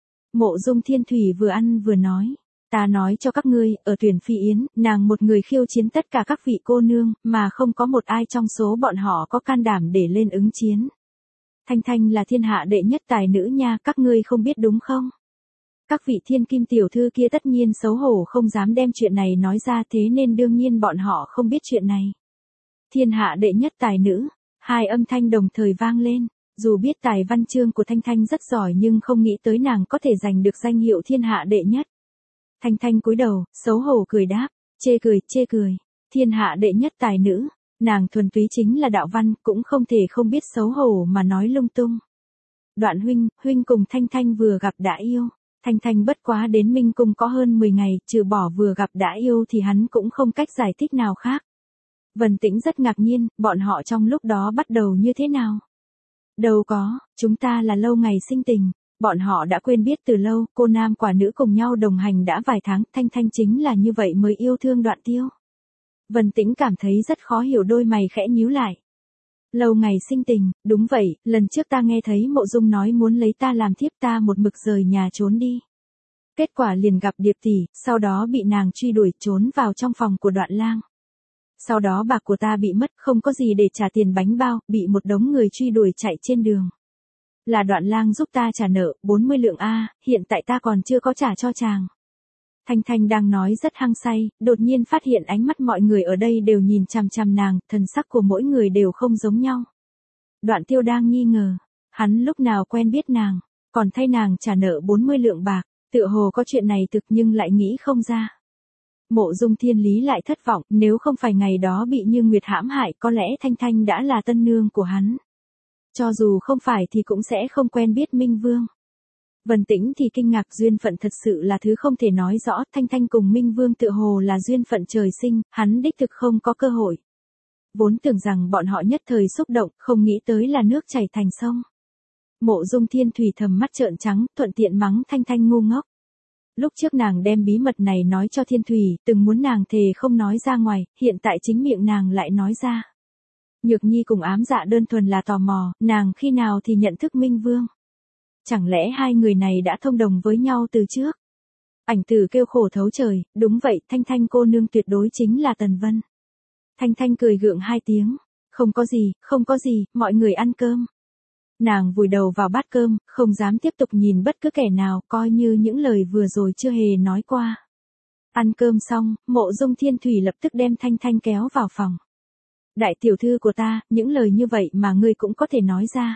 Mộ Dung Thiên Thủy vừa ăn vừa nói. Ta nói cho các ngươi, ở Tuyển Phi Yến, nàng một người khiêu chiến tất cả các vị cô nương, mà không có một ai trong số bọn họ có can đảm để lên ứng chiến. Thanh Thanh là thiên hạ đệ nhất tài nữ nha, các ngươi không biết đúng không? Các vị thiên kim tiểu thư kia tất nhiên xấu hổ không dám đem chuyện này nói ra, thế nên đương nhiên bọn họ không biết chuyện này. Thiên hạ đệ nhất tài nữ, hai âm thanh đồng thời vang lên. Dù biết tài văn chương của Thanh Thanh rất giỏi nhưng không nghĩ tới nàng có thể giành được danh hiệu thiên hạ đệ nhất. Thanh Thanh cúi đầu, xấu hổ cười đáp, chê cười, thiên hạ đệ nhất tài nữ, nàng thuần túy chính là đạo văn, cũng không thể không biết xấu hổ mà nói lung tung. Đoạn huynh cùng Thanh Thanh vừa gặp đã yêu, Thanh Thanh bất quá đến Minh Cung có hơn 10 ngày, trừ bỏ vừa gặp đã yêu thì hắn cũng không cách giải thích nào khác. Vân Tĩnh rất ngạc nhiên, bọn họ trong lúc đó bắt đầu như thế nào? Đâu có, chúng ta là lâu ngày sinh tình, bọn họ đã quên biết từ lâu, cô nam quả nữ cùng nhau đồng hành đã vài tháng, Thanh Thanh chính là như vậy mới yêu thương Đoạn Tiêu. Vân Tĩnh cảm thấy rất khó hiểu, đôi mày khẽ nhíu lại. Lâu ngày sinh tình, đúng vậy, lần trước ta nghe thấy Mộ Dung nói muốn lấy ta làm thiếp, ta một mực rời nhà trốn đi. Kết quả liền gặp Điệp tỷ, sau đó bị nàng truy đuổi trốn vào trong phòng của Đoạn Lang. Sau đó bạc của ta bị mất, không có gì để trả tiền bánh bao, bị một đống người truy đuổi chạy trên đường. Là Đoạn Lang giúp ta trả nợ, 40 lượng A, hiện tại ta còn chưa có trả cho chàng. Thanh Thanh đang nói rất hăng say, đột nhiên phát hiện ánh mắt mọi người ở đây đều nhìn chằm chằm nàng, thần sắc của mỗi người đều không giống nhau. Đoạn Tiêu đang nghi ngờ, hắn lúc nào quen biết nàng, còn thay nàng trả nợ 40 lượng bạc, tựa hồ có chuyện này thực nhưng lại nghĩ không ra. Mộ Dung Thiên Lý lại thất vọng, nếu không phải ngày đó bị Như Nguyệt hãm hại, có lẽ Thanh Thanh đã là tân nương của hắn. Cho dù không phải thì cũng sẽ không quen biết Minh Vương. Vân Tĩnh thì kinh ngạc, duyên phận thật sự là thứ không thể nói rõ, Thanh Thanh cùng Minh Vương tựa hồ là duyên phận trời sinh, hắn đích thực không có cơ hội. Vốn tưởng rằng bọn họ nhất thời xúc động, không nghĩ tới là nước chảy thành sông. Mộ Dung Thiên Thủy thầm mắt trợn trắng, thuận tiện mắng Thanh Thanh ngu ngốc. Lúc trước nàng đem bí mật này nói cho Thiên Thủy, từng muốn nàng thề không nói ra ngoài, hiện tại chính miệng nàng lại nói ra. Nhược Nhi cùng Ám Dạ đơn thuần là tò mò, nàng khi nào thì nhận thức Minh Vương. Chẳng lẽ hai người này đã thông đồng với nhau từ trước? Ảnh Tử kêu khổ thấu trời, đúng vậy, Thanh Thanh cô nương tuyệt đối chính là Tần Vân. Thanh Thanh cười gượng hai tiếng, không có gì, mọi người ăn cơm. Nàng vùi đầu vào bát cơm, không dám tiếp tục nhìn bất cứ kẻ nào, coi như những lời vừa rồi chưa hề nói qua. Ăn cơm xong, Mộ Dung Thiên Thủy lập tức đem Thanh Thanh kéo vào phòng. Đại tiểu thư của ta, những lời như vậy mà ngươi cũng có thể nói ra.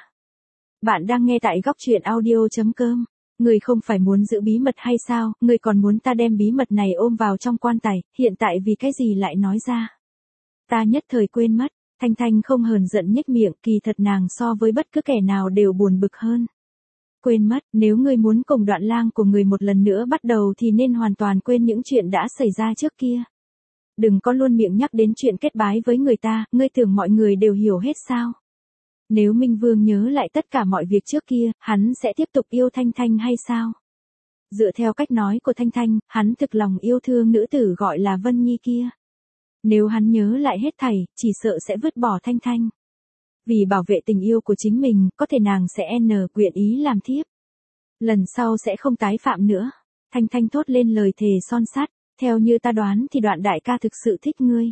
Bạn đang nghe tại góc truyện audio.com. Ngươi không phải muốn giữ bí mật hay sao, ngươi còn muốn ta đem bí mật này ôm vào trong quan tài, hiện tại vì cái gì lại nói ra. Ta nhất thời quên mất. Thanh Thanh không hờn giận nhếch miệng, kỳ thật nàng so với bất cứ kẻ nào đều buồn bực hơn. Quên mất, nếu ngươi muốn cùng Đoạn Lang của người một lần nữa bắt đầu thì nên hoàn toàn quên những chuyện đã xảy ra trước kia. Đừng có luôn miệng nhắc đến chuyện kết bái với người ta, ngươi tưởng mọi người đều hiểu hết sao? Nếu Minh Vương nhớ lại tất cả mọi việc trước kia, hắn sẽ tiếp tục yêu Thanh Thanh hay sao? Dựa theo cách nói của Thanh Thanh, hắn thực lòng yêu thương nữ tử gọi là Vân Nhi kia. Nếu hắn nhớ lại hết thảy, chỉ sợ sẽ vứt bỏ Thanh Thanh. Vì bảo vệ tình yêu của chính mình, có thể nàng sẽ nguyện ý làm thiếp. Lần sau sẽ không tái phạm nữa. Thanh Thanh thốt lên lời thề son sắt, theo như ta đoán thì Đoạn đại ca thực sự thích ngươi.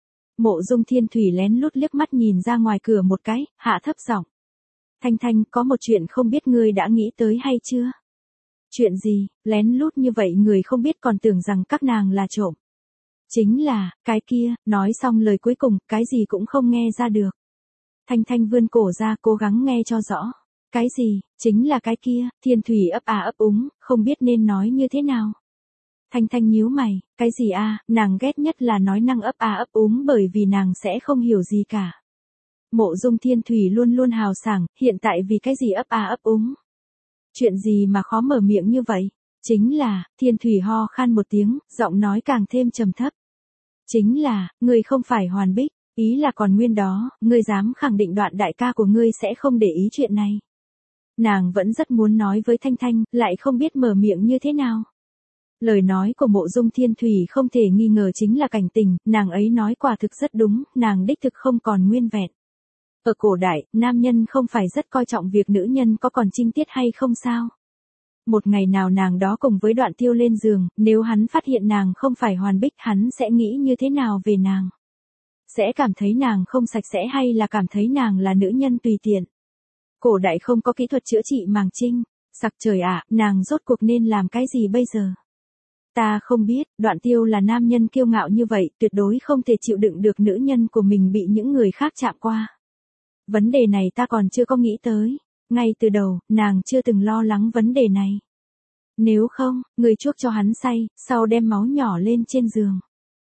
Mộ Dung Thiên Thủy lén lút liếc mắt nhìn ra ngoài cửa một cái, hạ thấp giọng. Thanh Thanh, có một chuyện không biết ngươi đã nghĩ tới hay chưa? Chuyện gì, lén lút như vậy người không biết còn tưởng rằng các nàng là trộm. Chính là, cái kia, nói xong lời cuối cùng, cái gì cũng không nghe ra được. Thanh Thanh vươn cổ ra cố gắng nghe cho rõ. Cái gì, chính là cái kia, Thiên Thủy ấp ấp úng, không biết nên nói như thế nào. Thanh Thanh nhíu mày, cái gì a? Nàng ghét nhất là nói năng ấp úng bởi vì nàng sẽ không hiểu gì cả. Mộ Dung Thiên Thủy luôn luôn hào sảng, hiện tại vì cái gì ấp úng? Chuyện gì mà khó mở miệng như vậy? Chính là, Thiên Thủy ho khan một tiếng, giọng nói càng thêm trầm thấp. Chính là, ngươi không phải Hoàn Bích, ý là còn nguyên đó, ngươi dám khẳng định Đoạn đại ca của ngươi sẽ không để ý chuyện này. Nàng vẫn rất muốn nói với Thanh Thanh, lại không biết mở miệng như thế nào. Lời nói của Mộ Dung Thiên Thủy không thể nghi ngờ chính là cảnh tình, nàng ấy nói quả thực rất đúng, nàng đích thực không còn nguyên vẹn. Ở cổ đại, nam nhân không phải rất coi trọng việc nữ nhân có còn trinh tiết hay không sao. Một ngày nào nàng đó cùng với Đoạn Tiêu lên giường, nếu hắn phát hiện nàng không phải Hoàn Bích, hắn sẽ nghĩ như thế nào về nàng? Sẽ cảm thấy nàng không sạch sẽ hay là cảm thấy nàng là nữ nhân tùy tiện? Cổ đại không có kỹ thuật chữa trị màng trinh. Sặc trời ạ, nàng rốt cuộc nên làm cái gì bây giờ? Ta không biết, Đoạn Tiêu là nam nhân kiêu ngạo như vậy, tuyệt đối không thể chịu đựng được nữ nhân của mình bị những người khác chạm qua. Vấn đề này ta còn chưa có nghĩ tới. Ngay từ đầu, nàng chưa từng lo lắng vấn đề này. Nếu không, người chuốc cho hắn say, sau đem máu nhỏ lên trên giường.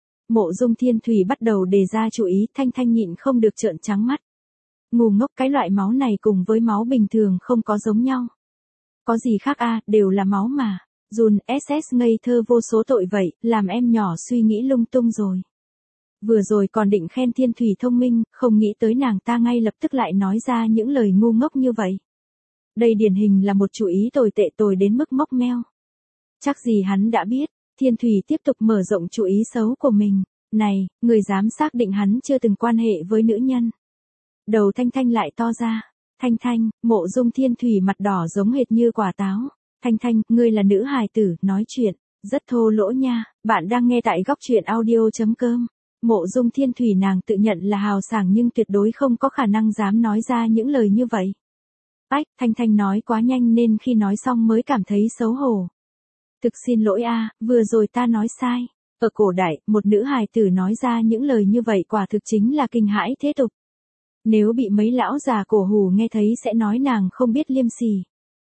Mộ Dung Thiên Thủy bắt đầu đề ra chủ ý, Thanh Thanh nhịn không được trợn trắng mắt. Ngu ngốc, cái loại máu này cùng với máu bình thường không có giống nhau. Có gì khác a, đều là máu mà. Jun SS ngây thơ vô số tội vậy, làm em nhỏ suy nghĩ lung tung rồi. Vừa rồi còn định khen Thiên Thủy thông minh, không nghĩ tới nàng ta ngay lập tức lại nói ra những lời ngu ngốc như vậy. Đây điển hình là một chủ ý tồi tệ tồi đến mức móc meo. Chắc gì hắn đã biết, Thiên Thủy tiếp tục mở rộng chủ ý xấu của mình. Này, người dám xác định hắn chưa từng quan hệ với nữ nhân. Đầu Thanh Thanh lại to ra. Thanh Thanh, Mộ Dung Thiên Thủy mặt đỏ giống hệt như quả táo. Thanh Thanh, ngươi là nữ hài tử, nói chuyện, rất thô lỗ nha, bạn đang nghe tại góc truyện audio.com. Mộ Dung Thiên Thủy nàng tự nhận là hào sảng nhưng tuyệt đối không có khả năng dám nói ra những lời như vậy. Ách, Thanh Thanh nói quá nhanh nên khi nói xong mới cảm thấy xấu hổ. Thực xin lỗi a, vừa rồi ta nói sai. Ở cổ đại, một nữ hài tử nói ra những lời như vậy quả thực chính là kinh hãi thế tục. Nếu bị mấy lão già cổ hủ nghe thấy sẽ nói nàng không biết liêm sỉ.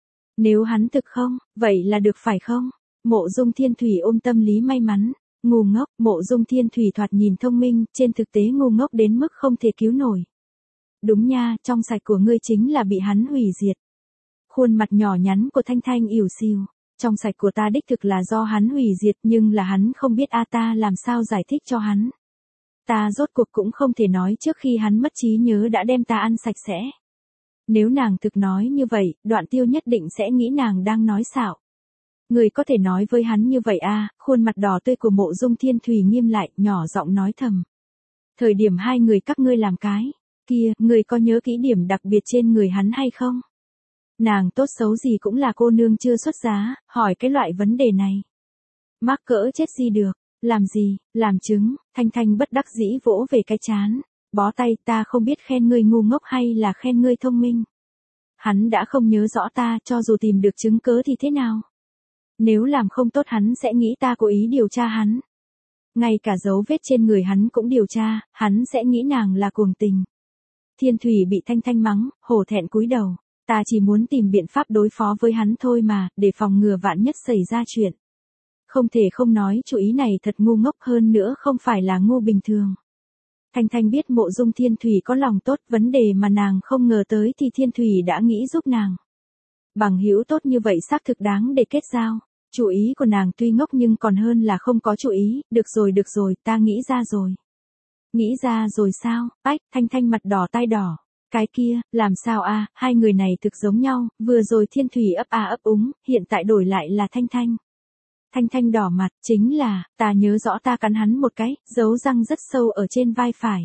Nếu hắn thực không, vậy là được phải không? Mộ Dung Thiên Thủy ôm tâm lý may mắn. Ngu ngốc, Mộ Dung Thiên Thủy thoạt nhìn thông minh, trên thực tế ngu ngốc đến mức không thể cứu nổi. Đúng nha, trong sạch của ngươi chính là bị hắn hủy diệt. Khuôn mặt nhỏ nhắn của Thanh Thanh ỉu xìu. Trong sạch của ta đích thực là do hắn hủy diệt nhưng là hắn không biết ta làm sao giải thích cho hắn. Ta rốt cuộc cũng không thể nói trước khi hắn mất trí nhớ đã đem ta ăn sạch sẽ. Nếu nàng thực nói như vậy, Đoạn Tiêu nhất định sẽ nghĩ nàng đang nói xạo. Người có thể nói với hắn như vậy khuôn mặt đỏ tươi của Mộ Dung Thiên Thủy nghiêm lại, nhỏ giọng nói thầm. Thời điểm hai người các ngươi làm cái kia, người có nhớ kỹ điểm đặc biệt trên người hắn hay không? Nàng tốt xấu gì cũng là cô nương chưa xuất giá, hỏi cái loại vấn đề này. Mắc cỡ chết gì được, làm gì, làm chứng, Thanh Thanh bất đắc dĩ vỗ về cái chán. Bó tay, ta không biết khen ngươi ngu ngốc hay là khen ngươi thông minh. Hắn đã không nhớ rõ ta, cho dù tìm được chứng cớ thì thế nào? Nếu làm không tốt hắn sẽ nghĩ ta cố ý điều tra hắn. Ngay cả dấu vết trên người hắn cũng điều tra, hắn sẽ nghĩ nàng là cuồng tình. Thiên Thủy bị Thanh Thanh mắng, hổ thẹn cúi đầu. Ta chỉ muốn tìm biện pháp đối phó với hắn thôi mà, để phòng ngừa vạn nhất xảy ra chuyện. Không thể không nói chủ ý này thật ngu ngốc, hơn nữa không phải là ngu bình thường. Thanh Thanh biết Mộ Dung Thiên Thủy có lòng tốt, vấn đề mà nàng không ngờ tới thì Thiên Thủy đã nghĩ giúp nàng. Bằng hữu tốt như vậy xác thực đáng để kết giao. Chủ ý của nàng tuy ngốc nhưng còn hơn là không có chủ ý. Được rồi, ta nghĩ ra rồi. Nghĩ ra rồi sao? Ách, Thanh Thanh mặt đỏ tai đỏ. Cái kia, làm sao hai người này thực giống nhau, vừa rồi Thiên Thủy ấp úng, hiện tại đổi lại là Thanh Thanh. Thanh Thanh đỏ mặt, chính là, ta nhớ rõ ta cắn hắn một cái, dấu răng rất sâu ở trên vai phải.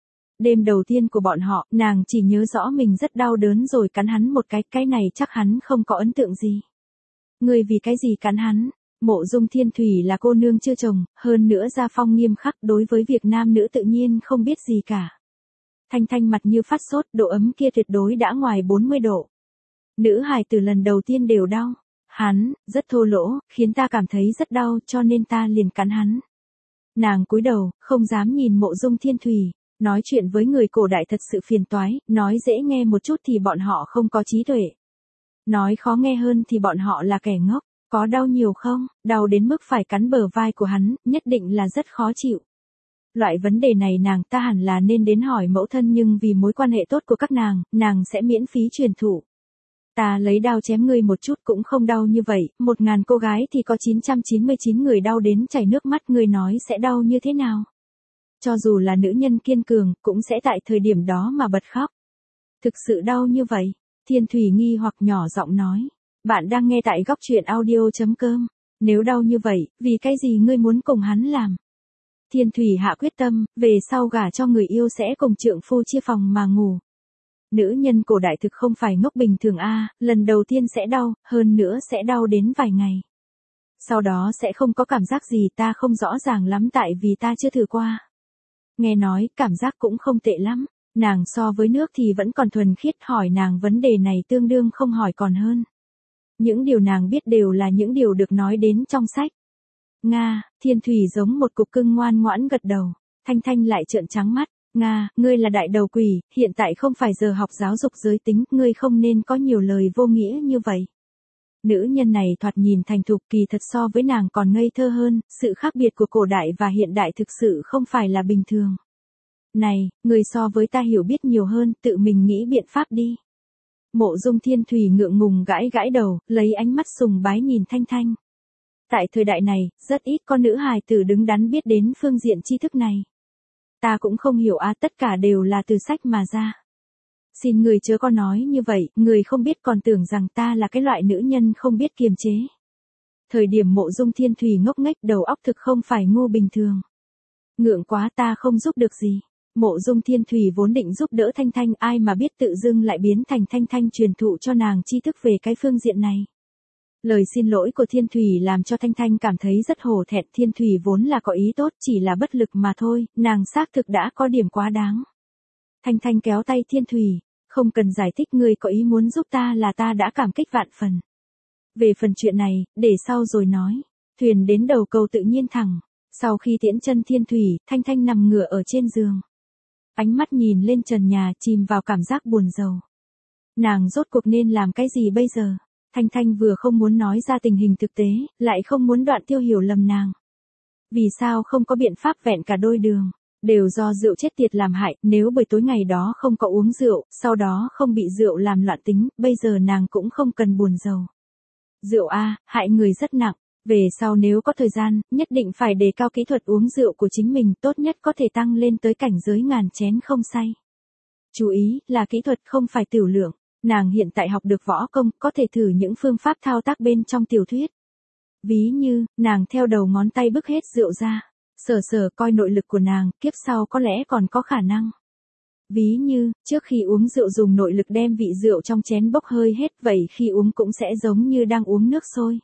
Đêm đầu tiên của bọn họ, nàng chỉ nhớ rõ mình rất đau đớn rồi cắn hắn một cái này chắc hắn không có ấn tượng gì. Người vì cái gì cắn hắn? Mộ Dung Thiên Thủy là cô nương chưa chồng, hơn nữa gia phong nghiêm khắc, đối với việc nam nữ tự nhiên không biết gì cả. Thanh Thanh mặt như phát sốt, độ ấm kia tuyệt đối đã ngoài 40 độ. Nữ hài từ lần đầu tiên đều đau. Hắn, rất thô lỗ, khiến ta cảm thấy rất đau cho nên ta liền cắn hắn. Nàng cúi đầu, không dám nhìn Mộ Dung Thiên Thủy. Nói chuyện với người cổ đại thật sự phiền toái, nói dễ nghe một chút thì bọn họ không có trí tuệ. Nói khó nghe hơn thì bọn họ là kẻ ngốc. Có đau nhiều không? Đau đến mức phải cắn bờ vai của hắn, nhất định là rất khó chịu. Loại vấn đề này nàng ta hẳn là nên đến hỏi mẫu thân nhưng vì mối quan hệ tốt của các nàng sẽ miễn phí truyền thụ. Ta lấy đao chém ngươi một chút cũng không đau như vậy, 1000 cô gái thì có 999 người đau đến chảy nước mắt, ngươi nói sẽ đau như thế nào? Cho dù là nữ nhân kiên cường, cũng sẽ tại thời điểm đó mà bật khóc. Thực sự đau như vậy? Thiên Thủy nghi hoặc nhỏ giọng nói. Bạn đang nghe tại góc truyện audio.com. Nếu đau như vậy, vì cái gì ngươi muốn cùng hắn làm? Thiên Thủy hạ quyết tâm, về sau gả cho người yêu sẽ cùng trượng phu chia phòng mà ngủ. Nữ nhân cổ đại thực không phải ngốc bình thường a, lần đầu tiên sẽ đau, hơn nữa sẽ đau đến vài ngày. Sau đó sẽ không có cảm giác gì, ta không rõ ràng lắm tại vì ta chưa thử qua. Nghe nói, cảm giác cũng không tệ lắm. Nàng so với nước thì vẫn còn thuần khiết, hỏi nàng vấn đề này tương đương không hỏi còn hơn. Những điều nàng biết đều là những điều được nói đến trong sách. Nga, Thiên Thủy giống một cục cưng ngoan ngoãn gật đầu. Thanh Thanh lại trợn trắng mắt. Nga, ngươi là đại đầu quỷ, hiện tại không phải giờ học giáo dục giới tính, ngươi không nên có nhiều lời vô nghĩa như vậy. Nữ nhân này thoạt nhìn thành thục, kỳ thật so với nàng còn ngây thơ hơn, sự khác biệt của cổ đại và hiện đại thực sự không phải là bình thường. Này, người so với ta hiểu biết nhiều hơn, tự mình nghĩ biện pháp đi. Mộ Dung Thiên Thủy ngượng ngùng gãi gãi đầu, lấy ánh mắt sùng bái nhìn Thanh Thanh. Tại thời đại này, rất ít có nữ hài tử đứng đắn biết đến phương diện tri thức này. Ta cũng không hiểu tất cả đều là từ sách mà ra. Xin người chớ có nói như vậy, người không biết còn tưởng rằng ta là cái loại nữ nhân không biết kiềm chế. Thời điểm Mộ Dung Thiên Thủy ngốc nghếch, đầu óc thực không phải ngu bình thường. Ngượng quá, ta không giúp được gì. Mộ Dung Thiên Thủy vốn định giúp đỡ Thanh Thanh, ai mà biết tự dưng lại biến thành Thanh Thanh truyền thụ cho nàng tri thức về cái phương diện này. Lời xin lỗi của Thiên Thủy làm cho Thanh Thanh cảm thấy rất hổ thẹn, Thiên Thủy vốn là có ý tốt, chỉ là bất lực mà thôi, nàng xác thực đã có điểm quá đáng. Thanh Thanh kéo tay Thiên Thủy, không cần giải thích, ngươi có ý muốn giúp ta là ta đã cảm kích vạn phần. Về phần chuyện này, để sau rồi nói. Thuyền đến đầu cầu tự nhiên thẳng, sau khi tiễn chân Thiên Thủy, Thanh Thanh nằm ngửa ở trên giường. Ánh mắt nhìn lên trần nhà, chìm vào cảm giác buồn rầu. Nàng rốt cuộc nên làm cái gì bây giờ? Thanh Thanh vừa không muốn nói ra tình hình thực tế, lại không muốn Đoạn Tiêu hiểu lầm nàng. Vì sao không có biện pháp vẹn cả đôi đường? Đều do rượu chết tiệt làm hại, nếu buổi tối ngày đó không có uống rượu, sau đó không bị rượu làm loạn tính, bây giờ nàng cũng không cần buồn rầu. Rượu hại người rất nặng. Về sau nếu có thời gian, nhất định phải đề cao kỹ thuật uống rượu của chính mình, tốt nhất có thể tăng lên tới cảnh giới ngàn chén không say. Chú ý, là kỹ thuật không phải tiểu lượng. Nàng hiện tại học được võ công, có thể thử những phương pháp thao tác bên trong tiểu thuyết. Ví như, nàng theo đầu ngón tay bức hết rượu ra. Sờ coi nội lực của nàng, kiếp sau có lẽ còn có khả năng. Ví như, trước khi uống rượu dùng nội lực đem vị rượu trong chén bốc hơi hết, vậy khi uống cũng sẽ giống như đang uống nước sôi.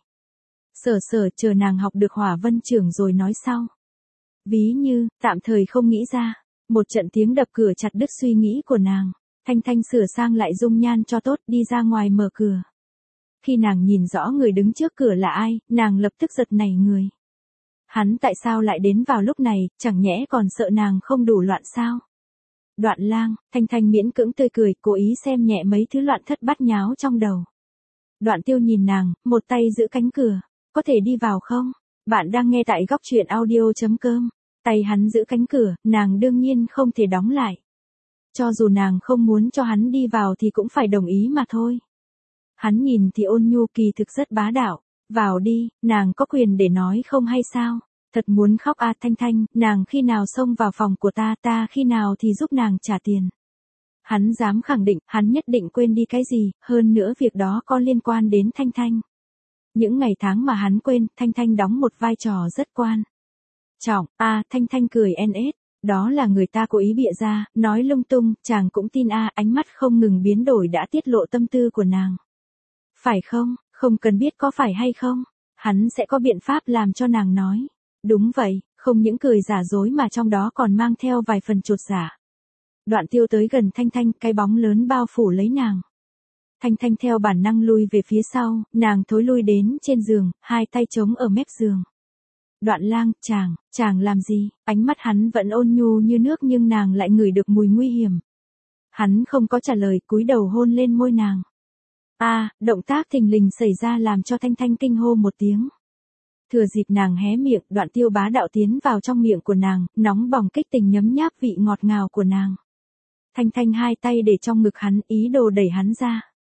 Chờ nàng học được Hỏa Vân Trưởng rồi nói sau. Ví như, tạm thời không nghĩ ra. Một trận tiếng đập cửa chặt đứt suy nghĩ của nàng. Thanh Thanh sửa sang lại dung nhan cho tốt, đi ra ngoài mở cửa. Khi nàng nhìn rõ người đứng trước cửa là ai, nàng lập tức giật nảy người. Hắn tại sao lại đến vào lúc này, chẳng nhẽ còn sợ nàng không đủ loạn sao? Đoạn Lang, Thanh Thanh miễn cưỡng tươi cười, cố ý xem nhẹ mấy thứ loạn thất bát nháo trong đầu. Đoạn Tiêu nhìn nàng, một tay giữ cánh cửa. Có thể đi vào không? Bạn đang nghe tại góc truyện audio.com. Tay hắn giữ cánh cửa, nàng đương nhiên không thể đóng lại. Cho dù nàng không muốn cho hắn đi vào thì cũng phải đồng ý mà thôi. Hắn nhìn thì ôn nhu, kỳ thực rất bá đạo. Vào đi, nàng có quyền để nói không hay sao? Thật muốn khóc Thanh Thanh, nàng khi nào xông vào phòng của ta khi nào thì giúp nàng trả tiền. Hắn dám khẳng định, hắn nhất định quên đi cái gì, hơn nữa việc đó có liên quan đến Thanh Thanh. Những ngày tháng mà hắn quên, Thanh Thanh đóng một vai trò rất quan trọng. Thanh Thanh cười NS, đó là người ta cố ý bịa ra, nói lung tung, chàng cũng tin ánh mắt không ngừng biến đổi đã tiết lộ tâm tư của nàng. Phải không, không cần biết có phải hay không, hắn sẽ có biện pháp làm cho nàng nói. Đúng vậy, không những cười giả dối mà trong đó còn mang theo vài phần chột dạ. Đoạn Tiêu tới gần Thanh Thanh, cái bóng lớn bao phủ lấy nàng. Thanh Thanh theo bản năng lui về phía sau, nàng thối lui đến trên giường, hai tay chống ở mép giường. Đoạn Lang, chàng làm gì? Ánh mắt hắn vẫn ôn nhu như nước nhưng nàng lại ngửi được mùi nguy hiểm. Hắn không có trả lời, cúi đầu hôn lên môi nàng. Động tác thình lình xảy ra làm cho Thanh Thanh kinh hô một tiếng. Thừa dịp nàng hé miệng, Đoạn Tiêu bá đạo tiến vào trong miệng của nàng, nóng bỏng kích tình nhấm nháp vị ngọt ngào của nàng. Thanh Thanh hai tay để trong ngực hắn, ý đồ đẩy hắn ra.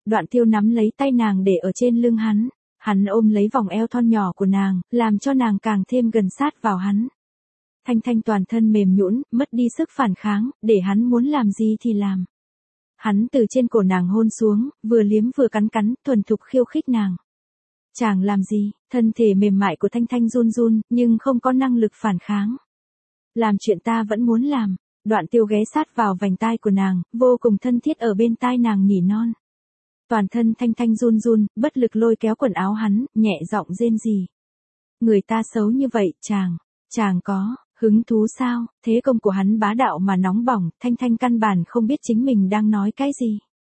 Đoạn Tiêu nắm lấy tay nàng để ở trên lưng hắn. Hắn ôm lấy vòng eo thon nhỏ của nàng, làm cho nàng càng thêm gần sát vào hắn. Thanh Thanh toàn thân mềm nhũn, mất đi sức phản kháng, để hắn muốn làm gì thì làm. Hắn từ trên cổ nàng hôn xuống, vừa liếm vừa cắn cắn, thuần thục khiêu khích nàng. Chàng làm gì? Thân thể mềm mại của Thanh Thanh run run, nhưng không có năng lực phản kháng. Làm chuyện ta vẫn muốn làm. Đoạn Tiêu ghé sát vào vành tai của nàng, vô cùng thân thiết ở bên tai nàng nỉ non. Toàn thân Thanh Thanh run run, bất lực lôi kéo quần áo hắn, nhẹ giọng rên rỉ. Người ta xấu như vậy, chàng có hứng thú sao? Thế công của hắn bá đạo mà nóng bỏng, Thanh Thanh căn bản không biết chính mình đang nói cái gì.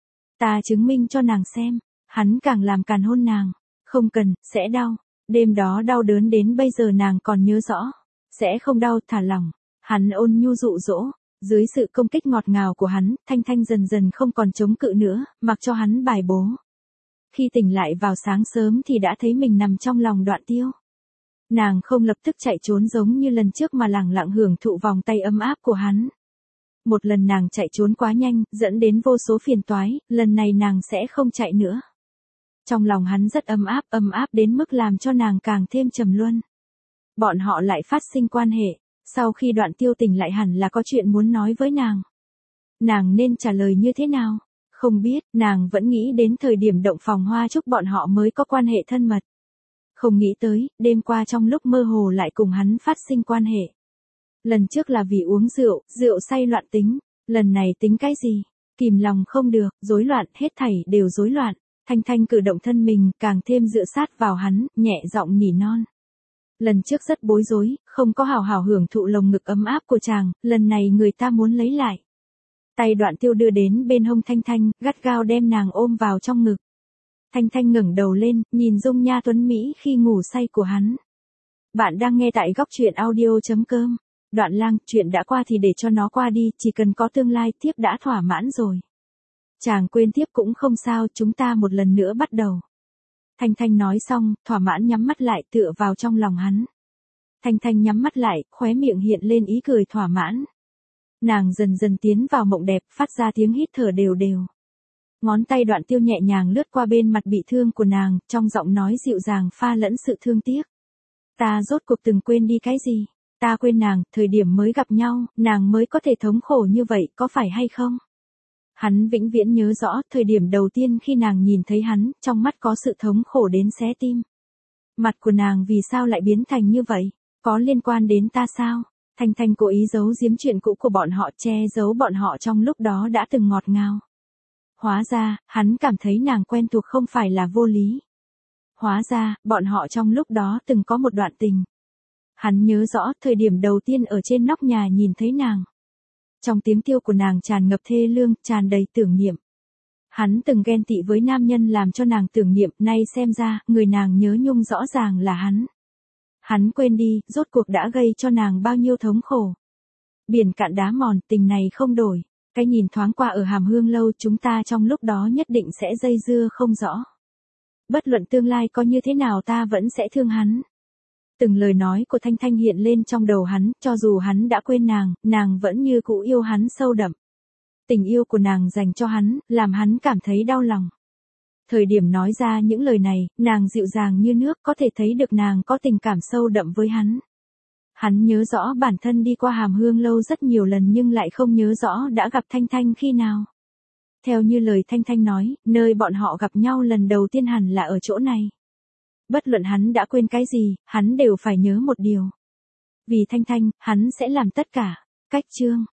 Ta chứng minh cho nàng xem. Hắn càng làm càng hôn nàng. Không cần, sẽ đau. Đêm đó đau đớn đến bây giờ nàng còn nhớ rõ. Sẽ không đau, thả lỏng. Hắn ôn nhu dụ dỗ. Dưới sự công kích ngọt ngào của hắn, Thanh Thanh dần dần không còn chống cự nữa, mặc cho hắn bài bố. Khi tỉnh lại vào sáng sớm thì đã thấy mình nằm trong lòng Đoạn Tiêu. Nàng không lập tức chạy trốn giống như lần trước mà lẳng lặng hưởng thụ vòng tay ấm áp của hắn. Một lần nàng chạy trốn quá nhanh, dẫn đến vô số phiền toái, lần này nàng sẽ không chạy nữa. Trong lòng hắn rất ấm áp đến mức làm cho nàng càng thêm trầm luân. Bọn họ lại phát sinh quan hệ. Sau khi Đoạn Tiêu tỉnh lại hẳn là có chuyện muốn nói với nàng. Nàng nên trả lời như thế nào? Không biết, nàng vẫn nghĩ đến thời điểm động phòng hoa chúc bọn họ mới có quan hệ thân mật. Không nghĩ tới, đêm qua trong lúc mơ hồ lại cùng hắn phát sinh quan hệ. Lần trước là vì uống rượu say loạn tính. Lần này tính cái gì? Kìm lòng không được, rối loạn, hết thảy đều rối loạn. Thanh Thanh cử động thân mình, càng thêm dựa sát vào hắn, nhẹ giọng nỉ non. Lần trước rất bối rối, không có hào hào hưởng thụ lồng ngực ấm áp của chàng, lần này người ta muốn lấy lại. Tay Đoạn Tiêu đưa đến bên hông Thanh Thanh, gắt gao đem nàng ôm vào trong ngực. Thanh Thanh ngẩng đầu lên, nhìn dung nha tuấn Mỹ khi ngủ say của hắn. Bạn đang nghe tại góc truyện audio.com. Đoạn Lang, chuyện đã qua thì để cho nó qua đi, chỉ cần có tương lai tiếp đã thỏa mãn rồi. Chàng quên tiếp cũng không sao, chúng ta một lần nữa bắt đầu. Thanh Thanh nói xong, thỏa mãn nhắm mắt lại tựa vào trong lòng hắn. Thanh Thanh nhắm mắt lại, khóe miệng hiện lên ý cười thỏa mãn. Nàng dần dần tiến vào mộng đẹp, phát ra tiếng hít thở đều đều. Ngón tay Đoạn Tiêu nhẹ nhàng lướt qua bên mặt bị thương của nàng, trong giọng nói dịu dàng pha lẫn sự thương tiếc. Ta rốt cuộc từng quên đi cái gì? Ta quên nàng, thời điểm mới gặp nhau, nàng mới có thể thống khổ như vậy, có phải hay không? Hắn vĩnh viễn nhớ rõ, thời điểm đầu tiên khi nàng nhìn thấy hắn, trong mắt có sự thống khổ đến xé tim. Mặt của nàng vì sao lại biến thành như vậy? Có liên quan đến ta sao? Thanh Thanh cố ý giấu giếm chuyện cũ của bọn họ, che giấu bọn họ trong lúc đó đã từng ngọt ngào. Hóa ra, hắn cảm thấy nàng quen thuộc không phải là vô lý. Hóa ra, bọn họ trong lúc đó từng có một đoạn tình. Hắn nhớ rõ, thời điểm đầu tiên ở trên nóc nhà nhìn thấy nàng. Trong tiếng kêu của nàng tràn ngập thê lương, tràn đầy tưởng niệm. Hắn từng ghen tị với nam nhân làm cho nàng tưởng niệm, nay xem ra, người nàng nhớ nhung rõ ràng là hắn. Hắn quên đi, rốt cuộc đã gây cho nàng bao nhiêu thống khổ. Biển cạn đá mòn, tình này không đổi. Cái nhìn thoáng qua ở Hàm Hương lâu, chúng ta trong lúc đó nhất định sẽ dây dưa không rõ. Bất luận tương lai có như thế nào ta vẫn sẽ thương hắn. Từng lời nói của Thanh Thanh hiện lên trong đầu hắn, cho dù hắn đã quên nàng vẫn như cũ yêu hắn sâu đậm. Tình yêu của nàng dành cho hắn, làm hắn cảm thấy đau lòng. Thời điểm nói ra những lời này, nàng dịu dàng như nước, có thể thấy được nàng có tình cảm sâu đậm với hắn. Hắn nhớ rõ bản thân đi qua Hàm Hương lâu rất nhiều lần nhưng lại không nhớ rõ đã gặp Thanh Thanh khi nào. Theo như lời Thanh Thanh nói, nơi bọn họ gặp nhau lần đầu tiên hẳn là ở chỗ này. Bất luận hắn đã quên cái gì, hắn đều phải nhớ một điều. Vì Thanh Thanh, hắn sẽ làm tất cả. Cách chương